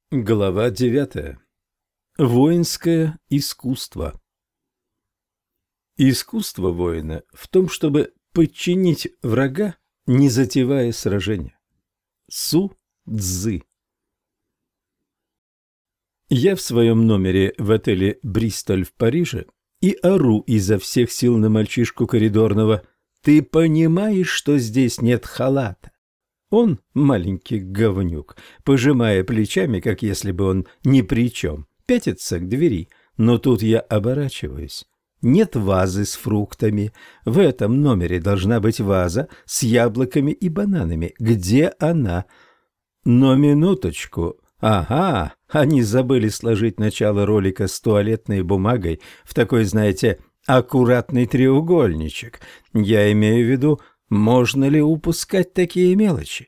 Глава 9. Воинское искусство. Искусство воина в том, чтобы подчинить врага, не затевая сражения. Су Цзы. Я в своем номере в отеле «Бристоль» в Париже и ору изо всех сил на мальчишку коридорного: «Ты понимаешь, что здесь нет халата?» Он, маленький говнюк, пожимая плечами, как если бы он ни при чем, пятится к двери, но тут я оборачиваюсь. Нет вазы с фруктами. В этом номере должна быть ваза с яблоками и бананами. Где она? Но минуточку. Ага, они забыли сложить начало ролика с туалетной бумагой в такой, знаете, аккуратный треугольничек. Я имею в виду, можно ли упускать такие мелочи?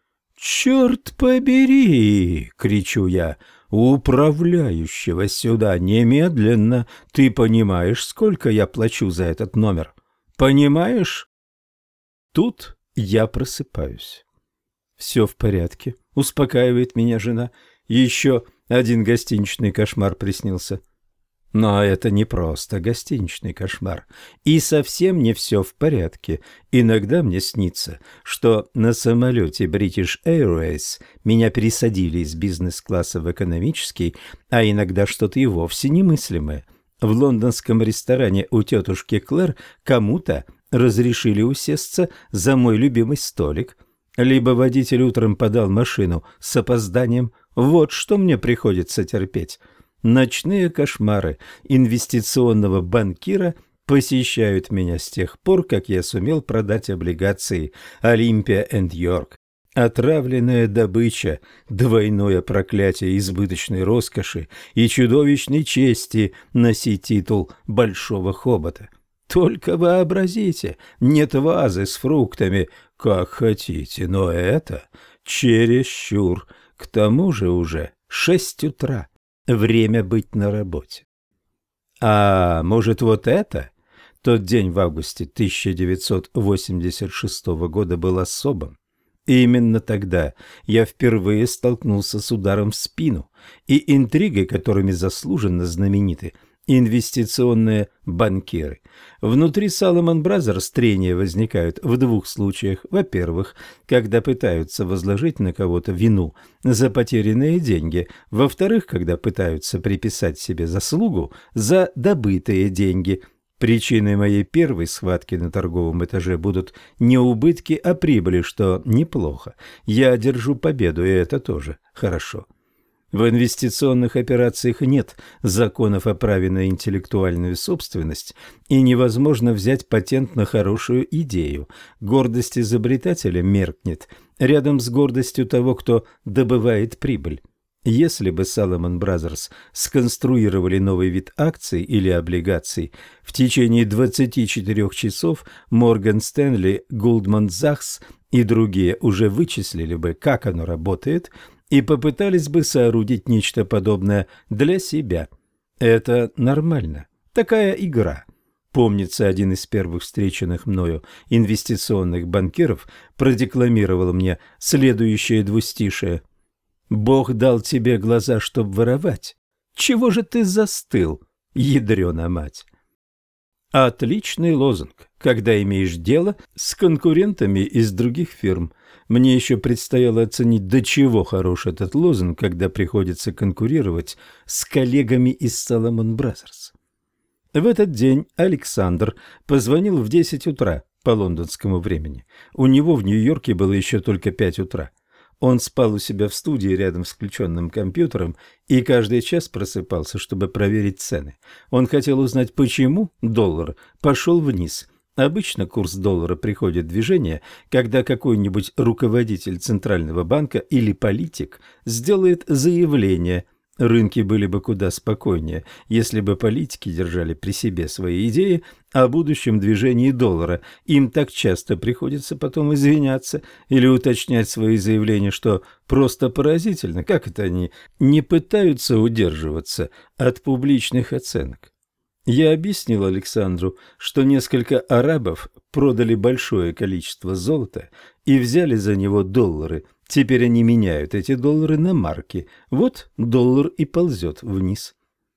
«Черт побери!» — кричу я. «Управляющего сюда немедленно! Ты понимаешь, сколько я плачу за этот номер? Понимаешь?» Тут я просыпаюсь. «Все в порядке», — успокаивает меня жена. «Еще один гостиничный кошмар приснился». Но это не просто гостиничный кошмар. И совсем не все в порядке. Иногда мне снится, что на самолете British Airways меня пересадили из бизнес-класса в экономический, а иногда что-то и вовсе немыслимое. В лондонском ресторане у тетушки Клэр кому-то разрешили усесться за мой любимый столик. Либо водитель утром подал машину с опозданием. Вот что мне приходится терпеть. Ночные кошмары инвестиционного банкира посещают меня с тех пор, как я сумел продать облигации «Олимпия энд Йорк». Отравленная добыча, двойное проклятие избыточной роскоши и чудовищной чести носить титул «Большого хобота». Только вообразите, нет вазы с фруктами, как хотите, но это чересчур. К тому же уже 6 утра. Время быть на работе. А может, вот это? Тот день в августе 1986 года был особым. И именно тогда я впервые столкнулся с ударом в спину и интригой, которыми заслуженно знамениты инвестиционные банкиры. Внутри Salomon Brothers трения возникают в двух случаях. Во-первых, когда пытаются возложить на кого-то вину за потерянные деньги. Во-вторых, когда пытаются приписать себе заслугу за добытые деньги. Причиной моей первой схватки на торговом этаже будут не убытки, а прибыли, что неплохо. Я одержу победу, и это тоже хорошо. В инвестиционных операциях нет законов о праве на интеллектуальную собственность, и невозможно взять патент на хорошую идею. Гордость изобретателя меркнет рядом с гордостью того, кто добывает прибыль. Если бы Salomon Brothers сконструировали новый вид акций или облигаций, в течение 24 часов Morgan Stanley, Goldman Sachs и другие уже вычислили бы, как оно работает, и попытались бы соорудить нечто подобное для себя. Это нормально. Такая игра. Помнится, один из первых встреченных мною инвестиционных банкиров продекламировал мне следующее двустишие: «Бог дал тебе глаза, чтоб воровать. Чего же ты застыл, ядрёна мать?» Отличный лозунг, когда имеешь дело с конкурентами из других фирм. Мне еще предстояло оценить, до чего хорош этот лозунг, когда приходится конкурировать с коллегами из Salomon Brothers. В этот день Александр позвонил в 10 утра по лондонскому времени. У него в Нью-Йорке было еще только 5 утра. Он спал у себя в студии рядом с включенным компьютером и каждый час просыпался, чтобы проверить цены. Он хотел узнать, почему доллар пошел вниз. Обычно курс доллара приходит в движение, когда какой-нибудь руководитель Центрального банка или политик сделает заявление. Рынки были бы куда спокойнее, если бы политики держали при себе свои идеи о будущем движении доллара. Им так часто приходится потом извиняться или уточнять свои заявления, что просто поразительно, как это они не пытаются удерживаться от публичных оценок. Я объяснил Александру, что несколько арабов продали большое количество золота и взяли за него доллары Теперь они меняют эти доллары на марки. Вот доллар и ползет вниз.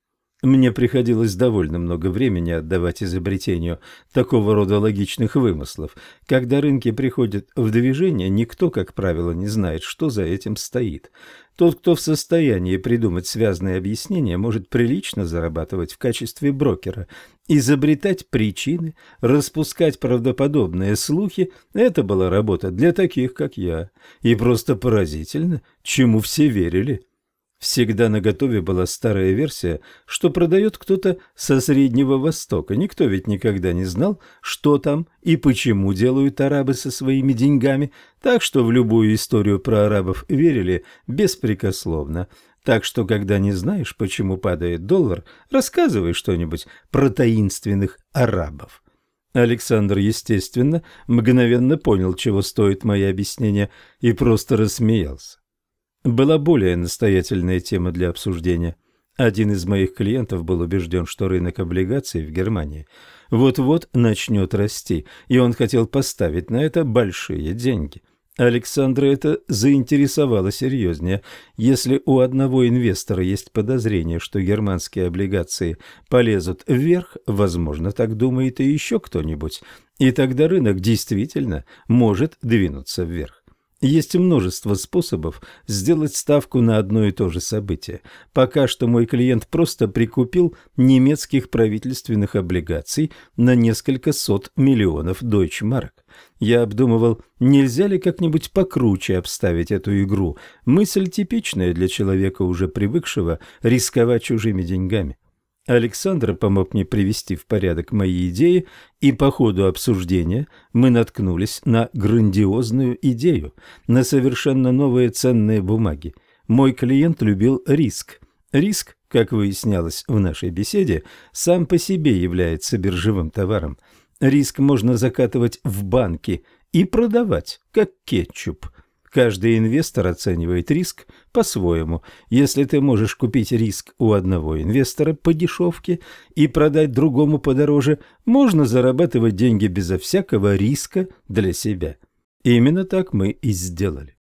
Мне приходилось довольно много времени отдавать изобретению такого рода логичных вымыслов. Когда рынки приходят в движение, никто, как правило, не знает, что за этим стоит. Тот, кто в состоянии придумать связные объяснения, может прилично зарабатывать в качестве брокера. Изобретать причины, распускать правдоподобные слухи – это была работа для таких, как я. И просто поразительно, чему все верили. Всегда наготове была старая версия, что продает кто-то со Среднего Востока. Никто ведь никогда не знал, что там и почему делают арабы со своими деньгами, так что в любую историю про арабов верили беспрекословно. Так что, когда не знаешь, почему падает доллар, рассказывай что-нибудь про таинственных арабов. Александр, естественно, мгновенно понял, чего стоит мои объяснения, и просто рассмеялся. Была более настоятельная тема для обсуждения. Один из моих клиентов был убежден, что рынок облигаций в Германии вот-вот начнет расти, и он хотел поставить на это большие деньги. Александра это заинтересовало серьезнее. Если у одного инвестора есть подозрение, что германские облигации полезут вверх, возможно, так думает и еще кто-нибудь, и тогда рынок действительно может двинуться вверх. Есть множество способов сделать ставку на одно и то же событие. Пока что мой клиент просто прикупил немецких правительственных облигаций на несколько сот миллионов дойчмарок. Я обдумывал, нельзя ли как-нибудь покруче обставить эту игру. Мысль типичная для человека, уже привыкшего рисковать чужими деньгами. Александр помог мне привести в порядок мои идеи, и по ходу обсуждения мы наткнулись на грандиозную идею, на совершенно новые ценные бумаги. Мой клиент любил риск. Риск, как выяснялось в нашей беседе, сам по себе является биржевым товаром. Риск можно закатывать в банки и продавать, как кетчуп. Каждый инвестор оценивает риск по-своему. Если ты можешь купить риск у одного инвестора по дешевке и продать другому подороже, можно зарабатывать деньги безо всякого риска для себя. Именно так мы и сделали.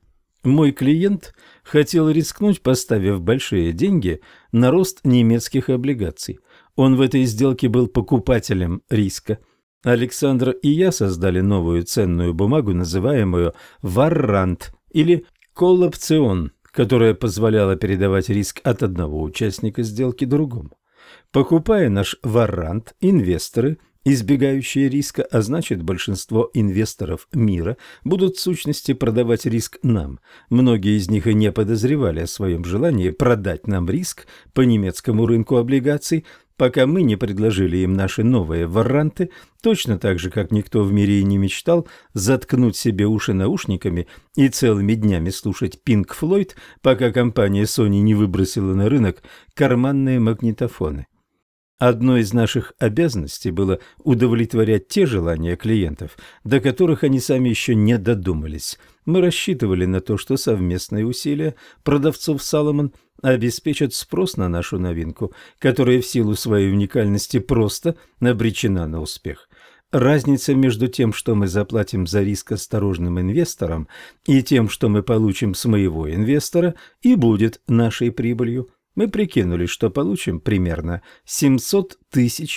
Мой клиент хотел рискнуть, поставив большие деньги на рост немецких облигаций. Он в этой сделке был покупателем риска. Александр и я создали новую ценную бумагу, называемую «варрант» или «коллапцион», которая позволяла передавать риск от одного участника сделки другому. Покупая наш варрант, инвесторы, избегающие риска, а значит большинство инвесторов мира, будут в сущности продавать риск нам. Многие из них и не подозревали о своем желании продать нам риск по немецкому рынку облигаций, пока мы не предложили им наши новые варранты, точно так же, как никто в мире и не мечтал заткнуть себе уши наушниками и целыми днями слушать Pink Floyd, пока компания Sony не выбросила на рынок карманные магнитофоны. Одной из наших обязанностей было удовлетворять те желания клиентов, до которых они сами еще не додумались. Мы рассчитывали на то, что совместные усилия продавцов Salomon обеспечат спрос на нашу новинку, которая в силу своей уникальности просто обречена на успех. Разница между тем, что мы заплатим за риск осторожным инвесторам, и тем, что мы получим с моего инвестора, и будет нашей прибылью. Мы прикинули, что получим примерно $700 тысяч.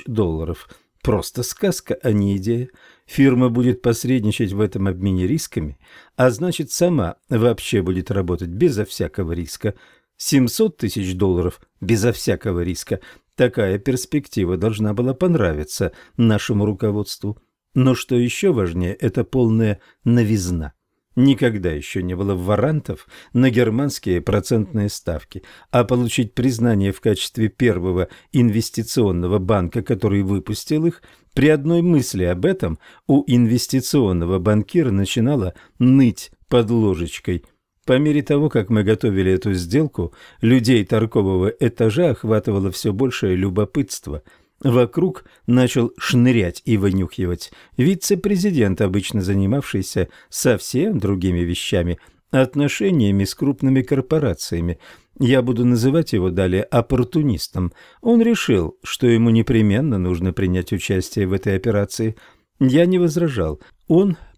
Просто сказка, а не идея. Фирма будет посредничать в этом обмене рисками, а значит, сама вообще будет работать безо всякого риска. $700 тысяч безо всякого риска. Такая перспектива должна была понравиться нашему руководству. Но что еще важнее, это полная новизна. Никогда еще не было варантов на германские процентные ставки, а получить признание в качестве первого инвестиционного банка, который выпустил их, при одной мысли об этом у инвестиционного банкира начинало ныть под ложечкой. По мере того, как мы готовили эту сделку, людей торгового этажа охватывало все большее любопытство. Вокруг начал шнырять и вынюхивать вице-президент, обычно занимавшийся совсем другими вещами, отношениями с крупными корпорациями. Я буду называть его далее оппортунистом. Он решил, что ему непременно нужно принять участие в этой операции. Я не возражал. Он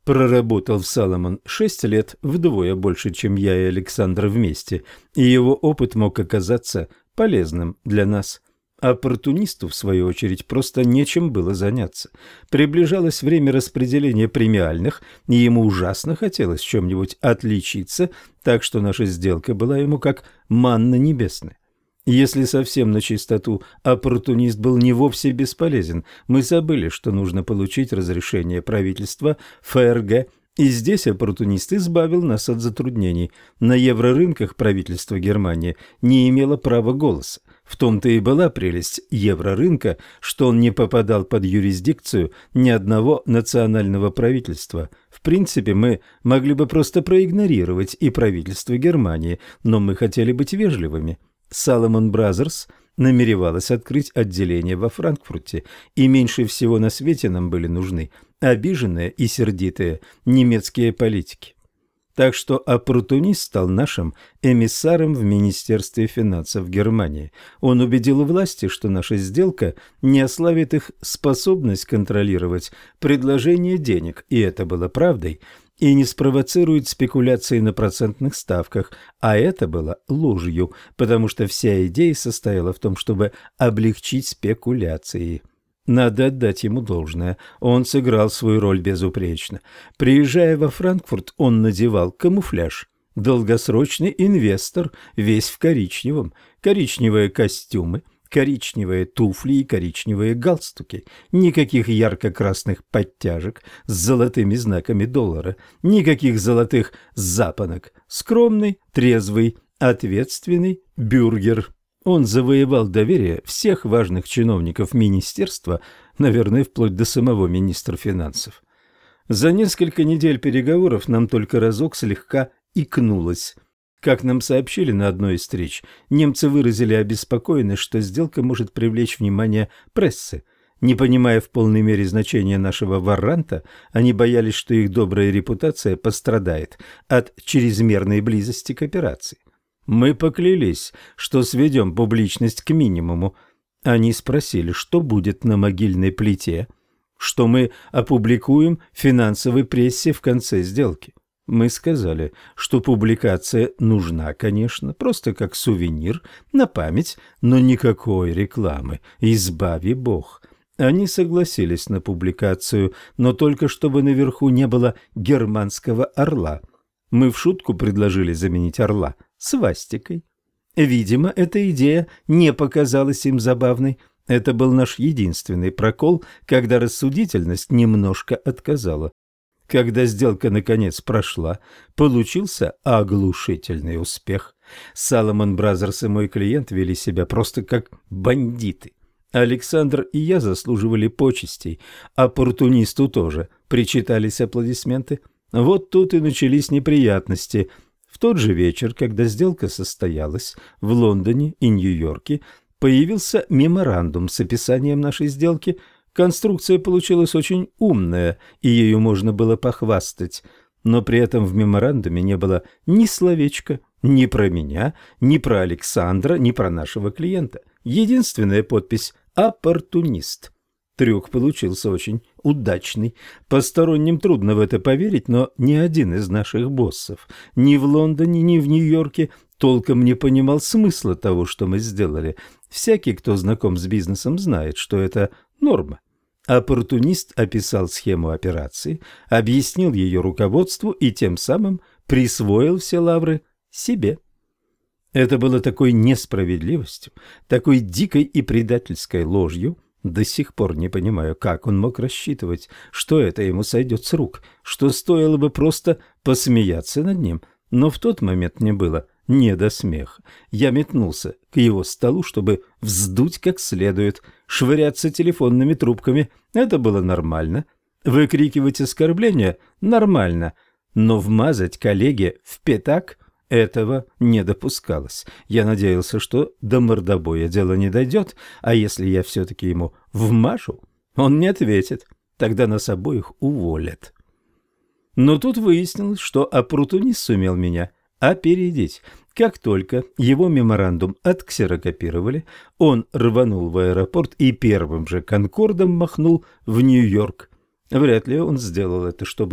проработал в Саломон 6 лет, вдвое больше, чем я и Александр вместе, и его опыт мог оказаться полезным для нас. Оппортунисту, в свою очередь, просто нечем было заняться. Приближалось время распределения премиальных, и ему ужасно хотелось в чем-нибудь отличиться, так что наша сделка была ему как манна небесная. Если совсем на чистоту, оппортунист был не вовсе бесполезен. Мы забыли, что нужно получить разрешение правительства ФРГ, и здесь оппортунист избавил нас от затруднений. На еврорынках правительство Германии не имело права голоса. В том-то и была прелесть еврорынка, что он не попадал под юрисдикцию ни одного национального правительства. В принципе, мы могли бы просто проигнорировать и правительство Германии, но мы хотели быть вежливыми. Salomon Brothers намеревалась открыть отделение во Франкфурте, и меньше всего на свете нам были нужны обиженные и сердитые немецкие политики. Так что оппортунист стал нашим эмиссаром в Министерстве финансов Германии. Он убедил власти, что наша сделка не ослабит их способность контролировать предложение денег, и это было правдой, и не спровоцирует спекуляции на процентных ставках, а это было ложью, потому что вся идея состояла в том, чтобы облегчить спекуляции. Надо отдать ему должное, он сыграл свою роль безупречно. Приезжая во Франкфурт, он надевал камуфляж. Долгосрочный инвестор, весь в коричневом, коричневые костюмы, коричневые туфли и коричневые галстуки, никаких ярко-красных подтяжек с золотыми знаками доллара, никаких золотых запонок, скромный, трезвый, ответственный бюргер. Он завоевал доверие всех важных чиновников министерства, наверное, вплоть до самого министра финансов. За несколько недель переговоров нам только разок слегка икнулось. Как нам сообщили на одной из встреч, немцы выразили обеспокоенность, что сделка может привлечь внимание прессы. Не понимая в полной мере значения нашего варранта, они боялись, что их добрая репутация пострадает от чрезмерной близости к операции. Мы поклялись, что сведем публичность к минимуму. Они спросили, что будет на могильной плите, что мы опубликуем в финансовой прессе в конце сделки. Мы сказали, что публикация нужна, конечно, просто как сувенир, на память, но никакой рекламы, избави Бог. Они согласились на публикацию, но только чтобы наверху не было германского орла. Мы в шутку предложили заменить орла свастикой. Видимо, эта идея не показалась им забавной. Это был наш единственный прокол, когда рассудительность немножко отказала. Когда сделка наконец прошла, получился оглушительный успех. Salomon Brothers и мой клиент вели себя просто как бандиты. Александр и я заслуживали почестей, оппортунисту тоже причитались аплодисменты. Вот тут и начались неприятности. В тот же вечер, когда сделка состоялась в Лондоне и Нью-Йорке, появился меморандум с описанием нашей сделки. Конструкция получилась очень умная, и ею можно было похвастать. Но при этом в меморандуме не было ни словечка ни про меня, ни про Александра, ни про нашего клиента. Единственная подпись «Оппортунист». Трюк получился очень удачный. Посторонним трудно в это поверить, но ни один из наших боссов ни в Лондоне, ни в Нью-Йорке толком не понимал смысла того, что мы сделали. Всякий, кто знаком с бизнесом, знает, что это норма. Оппортунист описал схему операции, объяснил ее руководству и тем самым присвоил все лавры себе. Это было такой несправедливостью, такой дикой и предательской ложью. До сих пор не понимаю, как он мог рассчитывать, что это ему сойдет с рук, что стоило бы просто посмеяться над ним. Но в тот момент мне было не до смеха. Я метнулся к его столу, чтобы вздуть как следует, швыряться телефонными трубками. Это было нормально. Выкрикивать оскорбления – нормально. Но вмазать коллеге в пятак – этого не допускалось. Я надеялся, что до мордобоя дело не дойдет, а если я все-таки ему вмажу, он не ответит. Тогда нас обоих уволят. Но тут выяснилось, что оппортунист сумел меня опередить. Как только его меморандум отксерокопировали, он рванул в аэропорт и первым же конкордом махнул в Нью-Йорк. Вряд ли он сделал это, чтобы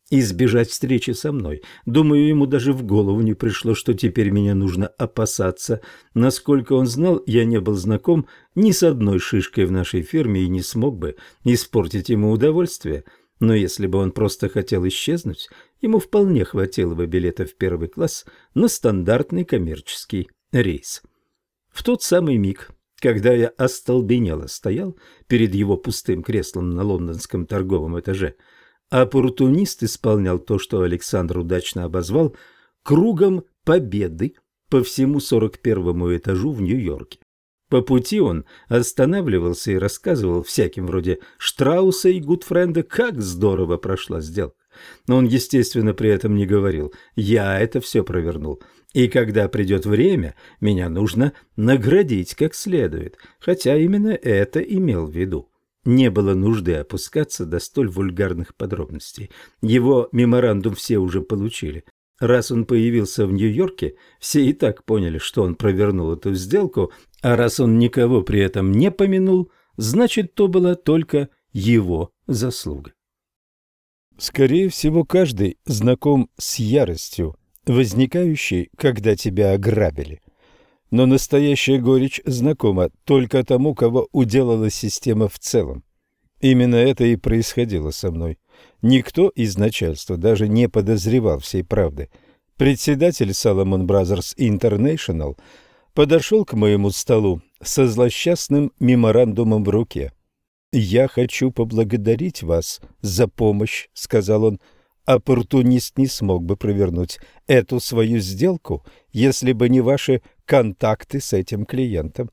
избежать встречи со мной. Думаю, ему даже в голову не пришло, что теперь меня нужно опасаться. Насколько он знал, я не был знаком ни с одной шишкой в нашей фирме и не смог бы испортить ему удовольствие. Но если бы он просто хотел исчезнуть, ему вполне хватило бы билета в первый класс на стандартный коммерческий рейс. В тот самый миг, когда я остолбенело стоял перед его пустым креслом на лондонском торговом этаже, оппортунист исполнял то, что Александр удачно обозвал «кругом победы» по всему 41-му этажу в Нью-Йорке. По пути он останавливался и рассказывал всяким вроде Штрауса и Гудфренда, как здорово прошла сделка. Но он, естественно, при этом не говорил «я это все провернул». И когда придет время, меня нужно наградить как следует, хотя именно это имел в виду. Не было нужды опускаться до столь вульгарных подробностей. Его меморандум все уже получили. Раз он появился в Нью-Йорке, все и так поняли, что он провернул эту сделку, а раз он никого при этом не помянул, значит, то была только его заслуга. Скорее всего, каждый знаком с яростью, возникающей, когда тебя ограбили. Но настоящая горечь знакома только тому, кого уделала система в целом. Именно это и происходило со мной. Никто из начальства даже не подозревал всей правды. Председатель Salomon Brothers International подошел к моему столу со злосчастным меморандумом в руке. «Я хочу поблагодарить вас за помощь», — сказал он. «Оппортунист не смог бы провернуть эту свою сделку, если бы не ваши контакты с этим клиентом».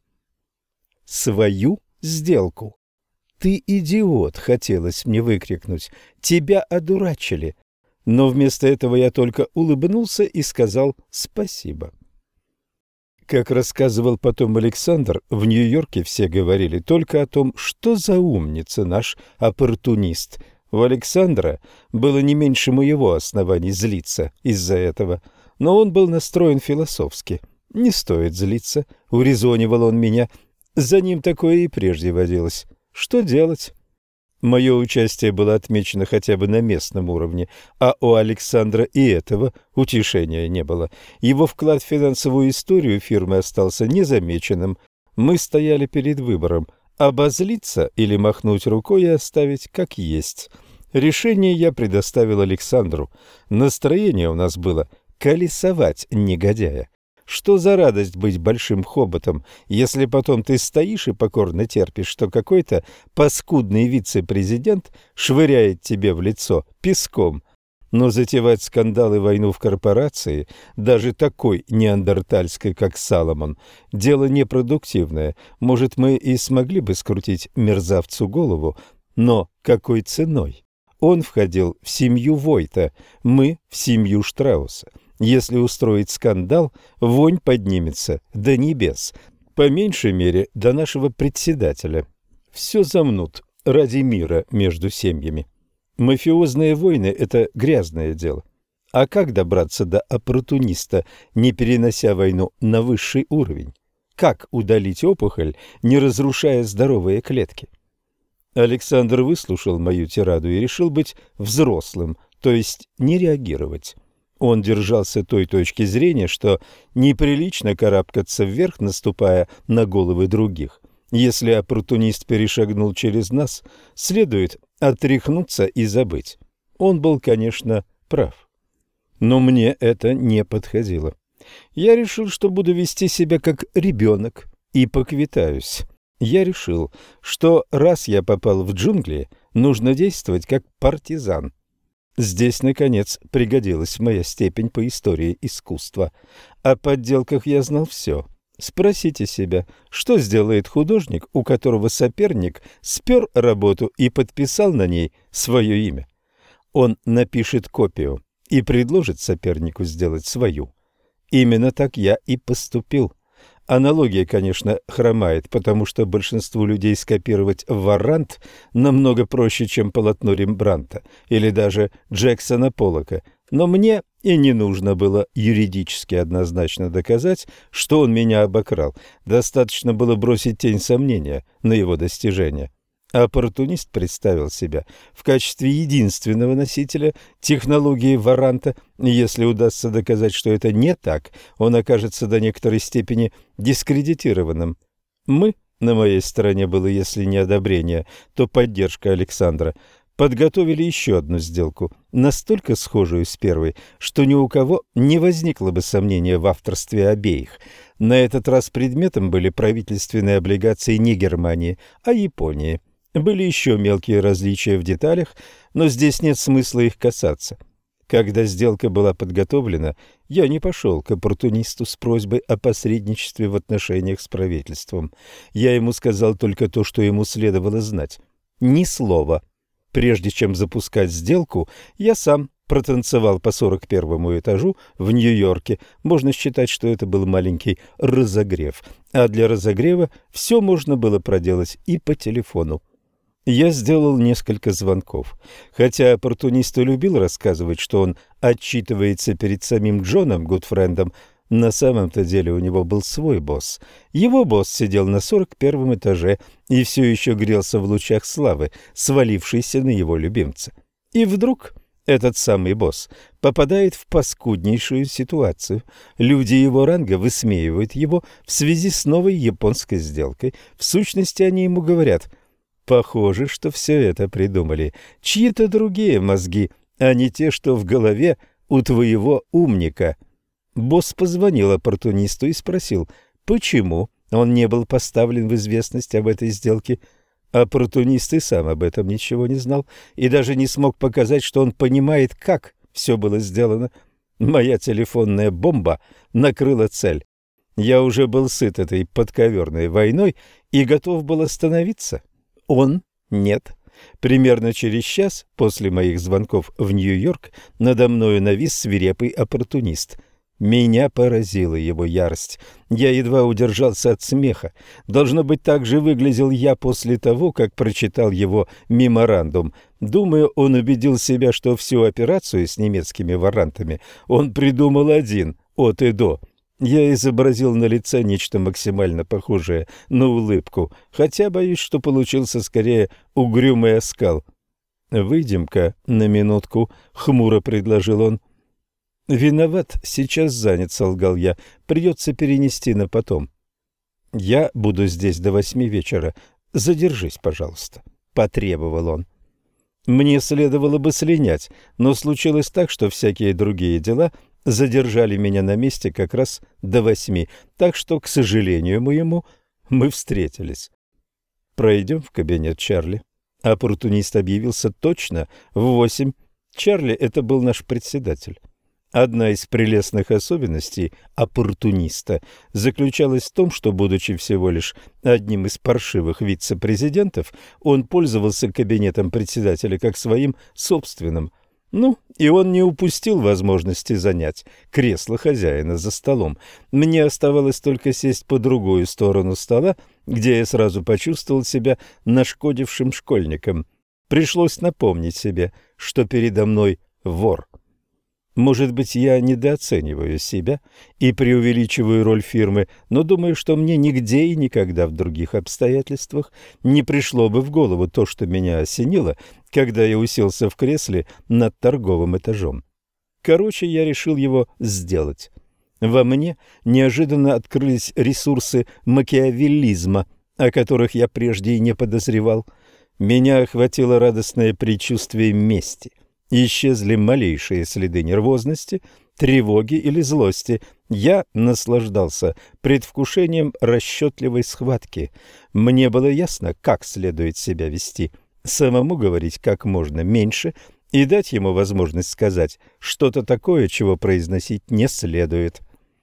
«Свою сделку? Ты идиот!» — хотелось мне выкрикнуть. «Тебя одурачили!» Но вместо этого я только улыбнулся и сказал спасибо. Как рассказывал потом Александр, в Нью-Йорке все говорили только о том, что за умница наш оппортунист. У Александра было не меньше моего оснований злиться из-за этого, но он был настроен философски. «Не стоит злиться», — урезонивал он меня. За ним такое и прежде водилось. Что делать? Мое участие было отмечено хотя бы на местном уровне, а у Александра и этого утешения не было. Его вклад в финансовую историю фирмы остался незамеченным. Мы стояли перед выбором – обозлиться или махнуть рукой и оставить как есть. Решение я предоставил Александру. Настроение у нас было колесовать негодяя. Что за радость быть большим хоботом, если потом ты стоишь и покорно терпишь, что какой-то паскудный вице-президент швыряет тебе в лицо песком? Но затевать скандал и войну в корпорации, даже такой неандертальской, как Саломон, дело непродуктивное. Может, мы и смогли бы скрутить мерзавцу голову, но какой ценой? Он входил в семью Войта, мы в семью Штрауса. Если устроить скандал, вонь поднимется до небес, по меньшей мере до нашего председателя. Все замнут ради мира между семьями. Мафиозные войны – это грязное дело. А как добраться до оппортуниста, не перенося войну на высший уровень? Как удалить опухоль, не разрушая здоровые клетки? Александр выслушал мою тираду и решил быть взрослым, то есть не реагировать. Он держался той точки зрения, что неприлично карабкаться вверх, наступая на головы других. Если оппортунист перешагнул через нас, следует отряхнуться и забыть. Он был, конечно, прав. Но мне это не подходило. Я решил, что буду вести себя как ребенок и поквитаюсь. Я решил, что раз я попал в джунгли, нужно действовать как партизан. Здесь, наконец, пригодилась моя степень по истории искусства. О подделках я знал все. Спросите себя, что сделает художник, у которого соперник спер работу и подписал на ней свое имя? Он напишет копию и предложит сопернику сделать свою. Именно так я и поступил. Аналогия, конечно, хромает, потому что большинству людей скопировать Варант намного проще, чем полотно Рембрандта или даже Джексона Поллока. Но мне и не нужно было юридически однозначно доказать, что он меня обокрал. Достаточно было бросить тень сомнения на его достижения. Оппортунист представил себя в качестве единственного носителя технологии Варанта. Если удастся доказать, что это не так, он окажется до некоторой степени дискредитированным. На моей стороне было, если не одобрение, то поддержка Александра, подготовили еще одну сделку, настолько схожую с первой, что ни у кого не возникло бы сомнения в авторстве обеих. На этот раз предметом были правительственные облигации не Германии, а Японии. Были еще мелкие различия в деталях, но здесь нет смысла их касаться. Когда сделка была подготовлена, я не пошел к оппортунисту с просьбой о посредничестве в отношениях с правительством. Я ему сказал только то, что ему следовало знать. Ни слова. Прежде чем запускать сделку, я сам протанцевал по 41-му этажу в Нью-Йорке. Можно считать, что это был маленький разогрев. А для разогрева все можно было проделать и по телефону. Я сделал несколько звонков. Хотя оппортунист и любил рассказывать, что он отчитывается перед самим Джоном Гудфрендом, на самом-то деле у него был свой босс. Его босс сидел на 41-м этаже и все еще грелся в лучах славы, свалившейся на его любимца. И вдруг этот самый босс попадает в паскуднейшую ситуацию. Люди его ранга высмеивают его в связи с новой японской сделкой. В сущности, они ему говорят: «Похоже, что все это придумали чьи-то другие мозги, а не те, что в голове у твоего умника». Босс позвонил оппортунисту и спросил, почему он не был поставлен в известность об этой сделке. Оппортунист и сам об этом ничего не знал и даже не смог показать, что он понимает, как все было сделано. Моя телефонная бомба накрыла цель. Я уже был сыт этой подковерной войной и готов был остановиться. Он нет. Примерно через час после моих звонков в Нью-Йорк надо мною навис свирепый оппортунист. Меня поразила его ярость. Я едва удержался от смеха. Должно быть, так же выглядел я после того, как прочитал его меморандум. Думаю, он убедил себя, что всю операцию с немецкими варантами он придумал один, от и до. Я изобразил на лице нечто максимально похожее на улыбку, хотя боюсь, что получился скорее угрюмый оскал. «Выйдем-ка на минутку», — хмуро предложил он. «Виноват, сейчас занят», — солгал я. «Придется перенести на потом». «Я буду здесь до 8 вечера. Задержись, пожалуйста», — потребовал он. Мне следовало бы слинять, но случилось так, что всякие другие дела задержали меня на месте как раз до 8, так что, к сожалению моему, мы встретились. «Пройдем в кабинет, Чарли». Оппортунист объявился точно в 8. Чарли — это был наш председатель. Одна из прелестных особенностей оппортуниста заключалась в том, что, будучи всего лишь одним из паршивых вице-президентов, он пользовался кабинетом председателя как своим собственным. И он не упустил возможности занять кресло хозяина за столом. Мне оставалось только сесть по другую сторону стола, где я сразу почувствовал себя нашкодившим школьником. Пришлось напомнить себе, что передо мной вор. Может быть, я недооцениваю себя и преувеличиваю роль фирмы, но думаю, что мне нигде и никогда в других обстоятельствах не пришло бы в голову то, что меня осенило, когда я уселся в кресле над торговым этажом. Короче, я решил его сделать. Во мне неожиданно открылись ресурсы макиавеллизма, о которых я прежде и не подозревал. Меня охватило радостное предчувствие мести. Исчезли малейшие следы нервозности, тревоги или злости. Я наслаждался предвкушением расчетливой схватки. Мне было ясно, как следует себя вести. Самому говорить как можно меньше и дать ему возможность сказать что-то такое, чего произносить не следует.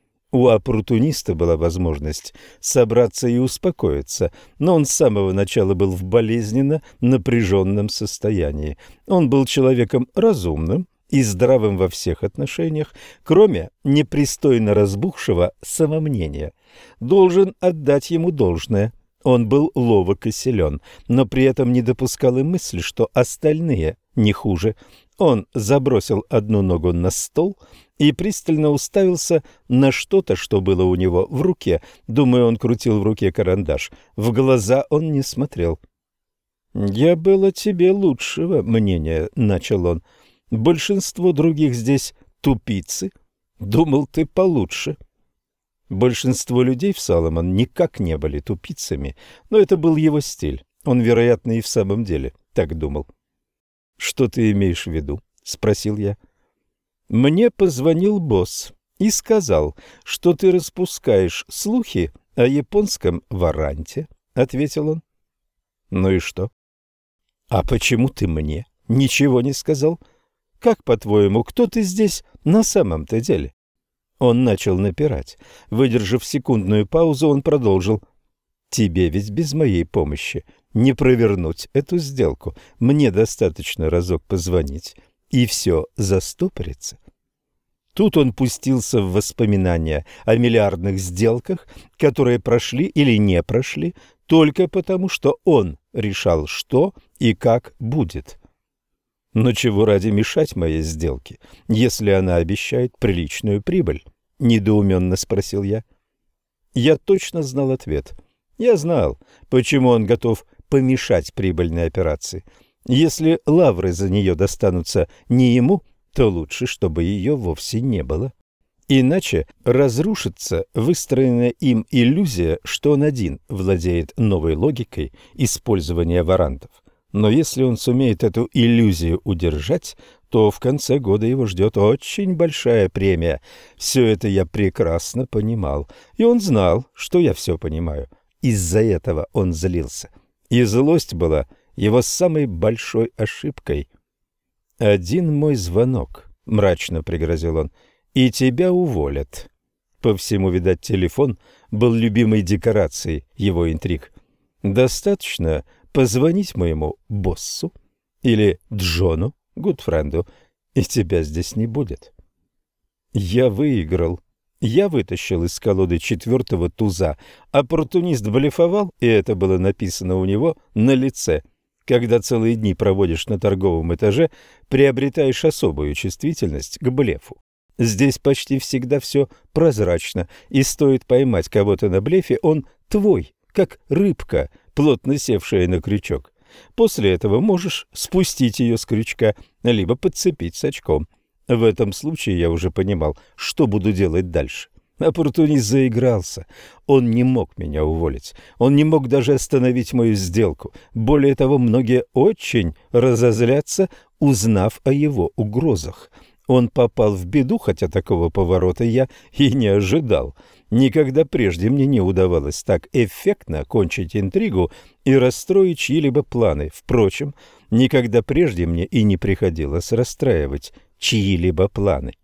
У оппортуниста была возможность собраться и успокоиться, но он с самого начала был в болезненно напряженном состоянии. Он был человеком разумным и здравым во всех отношениях, кроме непристойно разбухшего самомнения. Должен отдать ему должное. Он был ловок и силен, но при этом не допускал и мысли, что остальные не хуже. Он забросил одну ногу на стол и пристально уставился на что-то, что было у него в руке. Думаю, он крутил в руке карандаш. В глаза он не смотрел. «Я был о тебе лучшего мнения», — начал он. «Большинство других здесь тупицы. Думал, ты получше». Большинство людей в Соломон никак не были тупицами, но это был его стиль. Он, вероятно, и в самом деле так думал. «Что ты имеешь в виду?» — спросил я. «Мне позвонил босс и сказал, что ты распускаешь слухи о японском варанте», — ответил он. «Ну и что?» «А почему ты мне ничего не сказал? Как, по-твоему, кто ты здесь на самом-то деле?» Он начал напирать. Выдержав секундную паузу, он продолжил. «Тебе ведь без моей помощи не провернуть эту сделку. Мне достаточно разок позвонить, и все застопорится». Тут он пустился в воспоминания о миллиардных сделках, которые прошли или не прошли, только потому, что он решал, что и как будет. «Но чего ради мешать моей сделке, если она обещает приличную прибыль?» — недоуменно спросил я. Я точно знал ответ. Я знал, почему он готов помешать прибыльной операции. Если лавры за нее достанутся не ему, то лучше, чтобы ее вовсе не было. Иначе разрушится выстроенная им иллюзия, что он один владеет новой логикой использования варантов. Но если он сумеет эту иллюзию удержать, то в конце года его ждет очень большая премия. Все это я прекрасно понимал, и он знал, что я все понимаю. Из-за этого он злился. И злость была его самой большой ошибкой. «Один мой звонок», — мрачно пригрозил он, — «и тебя уволят». По всему, видать, телефон был любимой декорацией его интриг. Достаточно позвонить моему боссу или Джону, гудфренду, и тебя здесь не будет. Я выиграл. Я вытащил из колоды 4-го туза. Оппортунист блефовал, и это было написано у него на лице. Когда целые дни проводишь на торговом этаже, приобретаешь особую чувствительность к блефу. Здесь почти всегда все прозрачно, и стоит поймать кого-то на блефе, он твой, как рыбка, плотно севшая на крючок. После этого можешь спустить ее с крючка, либо подцепить с очком. В этом случае я уже понимал, что буду делать дальше. Оппортунист заигрался. Он не мог меня уволить. Он не мог даже остановить мою сделку. Более того, многие очень разозлятся, узнав о его угрозах. Он попал в беду, хотя такого поворота я и не ожидал. Никогда прежде мне не удавалось так эффектно окончить интригу и расстроить чьи-либо планы. Впрочем, никогда прежде мне и не приходилось расстраивать чьи-либо планы.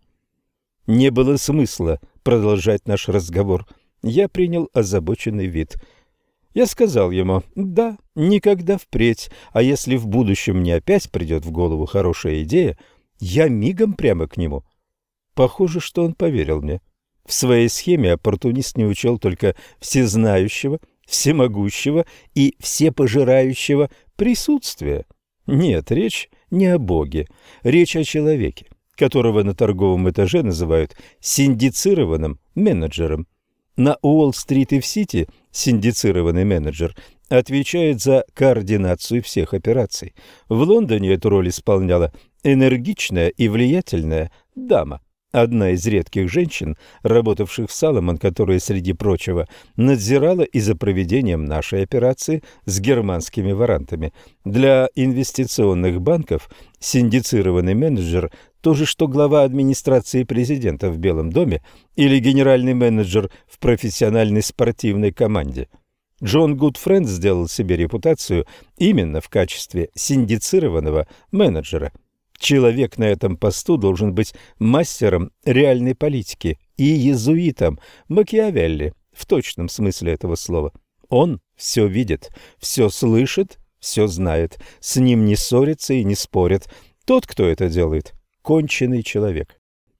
Не было смысла продолжать наш разговор. Я принял озабоченный вид. Я сказал ему: «Да, никогда впредь, а если в будущем мне опять придет в голову хорошая идея, я мигом прямо к нему». Похоже, что он поверил мне. В своей схеме оппортунист не учел только всезнающего, всемогущего и всепожирающего присутствия. Нет, речь не о Боге, речь о человеке, которого на торговом этаже называют синдицированным менеджером. На Уолл-стрит и в Сити синдицированный менеджер отвечает за координацию всех операций. В Лондоне эту роль исполняла энергичная и влиятельная дама, одна из редких женщин, работавших в Соломон, которая, среди прочего, надзирала и за проведением нашей операции с германскими варантами. Для инвестиционных банков синдицированный менеджер – то же, что глава администрации президента в Белом доме или генеральный менеджер в профессиональной спортивной команде. Джон Гудфренд сделал себе репутацию именно в качестве синдицированного менеджера. Человек на этом посту должен быть мастером реальной политики и иезуитом Макиавелли в точном смысле этого слова. Он все видит, все слышит, все знает, с ним не ссорятся и не спорят. Тот, кто это делает, конченый человек.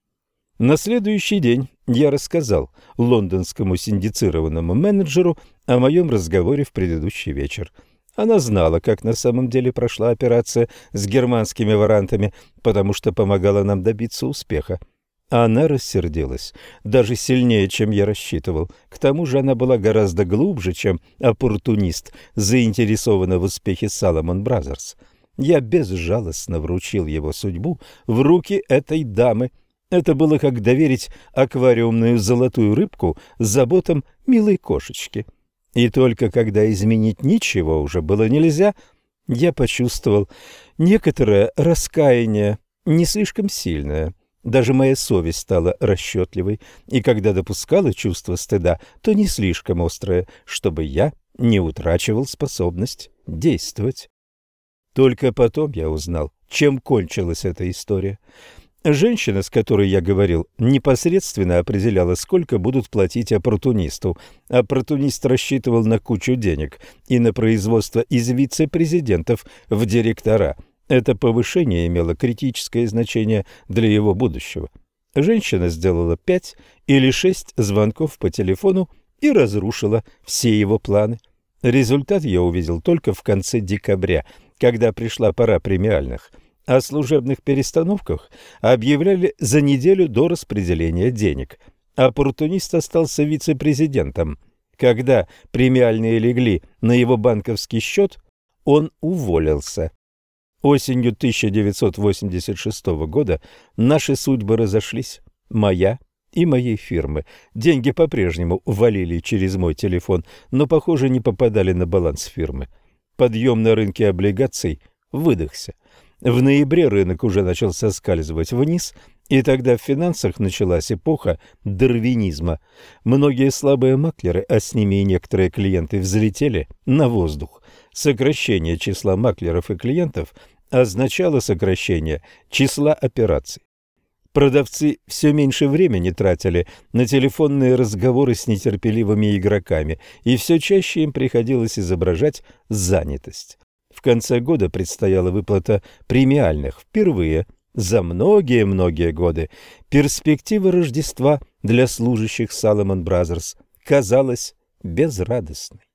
На следующий день я рассказал лондонскому синдицированному менеджеру о моем разговоре в предыдущий вечер. Она знала, как на самом деле прошла операция с германскими варантами, потому что помогала нам добиться успеха. Она рассердилась, даже сильнее, чем я рассчитывал. К тому же она была гораздо глубже, чем оппортунист, заинтересованный в успехе Salomon Brothers. Я безжалостно вручил его судьбу в руки этой дамы. Это было как доверить аквариумную золотую рыбку заботам милой кошечки. И только когда изменить ничего уже было нельзя, я почувствовал некоторое раскаяние, не слишком сильное. Даже моя совесть стала расчетливой, и когда допускала чувство стыда, то не слишком острое, чтобы я не утрачивал способность действовать. Только потом я узнал, чем кончилась эта история. Женщина, с которой я говорил, непосредственно определяла, сколько будут платить оппортунисту. Оппортунист рассчитывал на кучу денег и на производство из вице-президентов в директора. Это повышение имело критическое значение для его будущего. Женщина сделала 5 или 6 звонков по телефону и разрушила все его планы. Результат я увидел только в конце декабря, когда пришла пора премиальных. О служебных перестановках объявляли за неделю до распределения денег. Оппортунист остался вице-президентом. Когда премиальные легли на его банковский счет, он уволился. Осенью 1986 года наши судьбы разошлись, моя и моей фирмы. Деньги по-прежнему валили через мой телефон, но, похоже, не попадали на баланс фирмы. Подъем на рынке облигаций выдохся. В ноябре рынок уже начал соскальзывать вниз, и тогда в финансах началась эпоха дарвинизма. Многие слабые маклеры, а с ними и некоторые клиенты, взлетели на воздух. Сокращение числа маклеров и клиентов означало сокращение числа операций. Продавцы все меньше времени тратили на телефонные разговоры с нетерпеливыми игроками, и все чаще им приходилось изображать занятость. В конце года предстояла выплата премиальных впервые за многие-многие годы. Перспектива Рождества для служащих Salomon Brothers казалась безрадостной.